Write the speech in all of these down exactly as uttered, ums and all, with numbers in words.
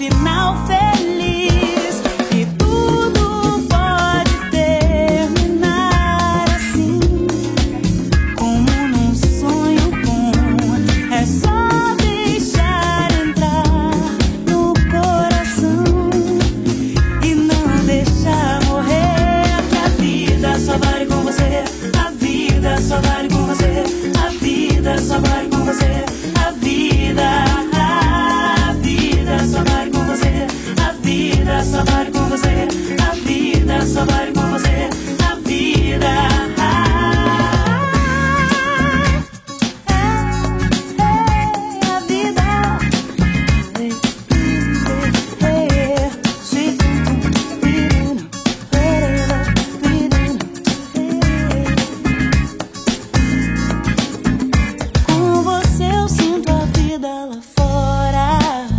final feliz. E tudo pode terminar assim, como num sonho bom. É só deixar entrar no coração e não deixar morrer. Que a vida só vale com você. A vida só vale com você. A vida só vale com você. A vida, a vida só vale com você. A vida só vale com você. A vida só vale com você. A vida, a vida. Com você eu sinto a vida lá fora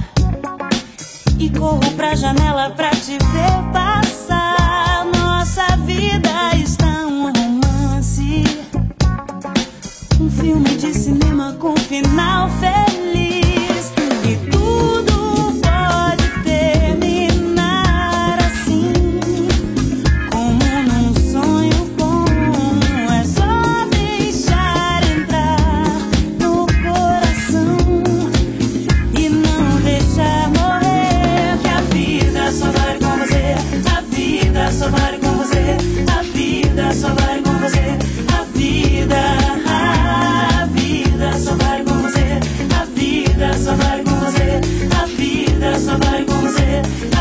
e corro pra janela pra te ver passar. Nossa vida está um romance, um filme de cinema com final feliz. E tudo pode terminar assim, como num sonho bom. É só deixar entrar no coração e não deixar morrer. Que a vida só vale com você. A vida só vale com você. A vida só vale com você. A vida, a vida só vale com você. A vida só vale com você. A vida só vale com você.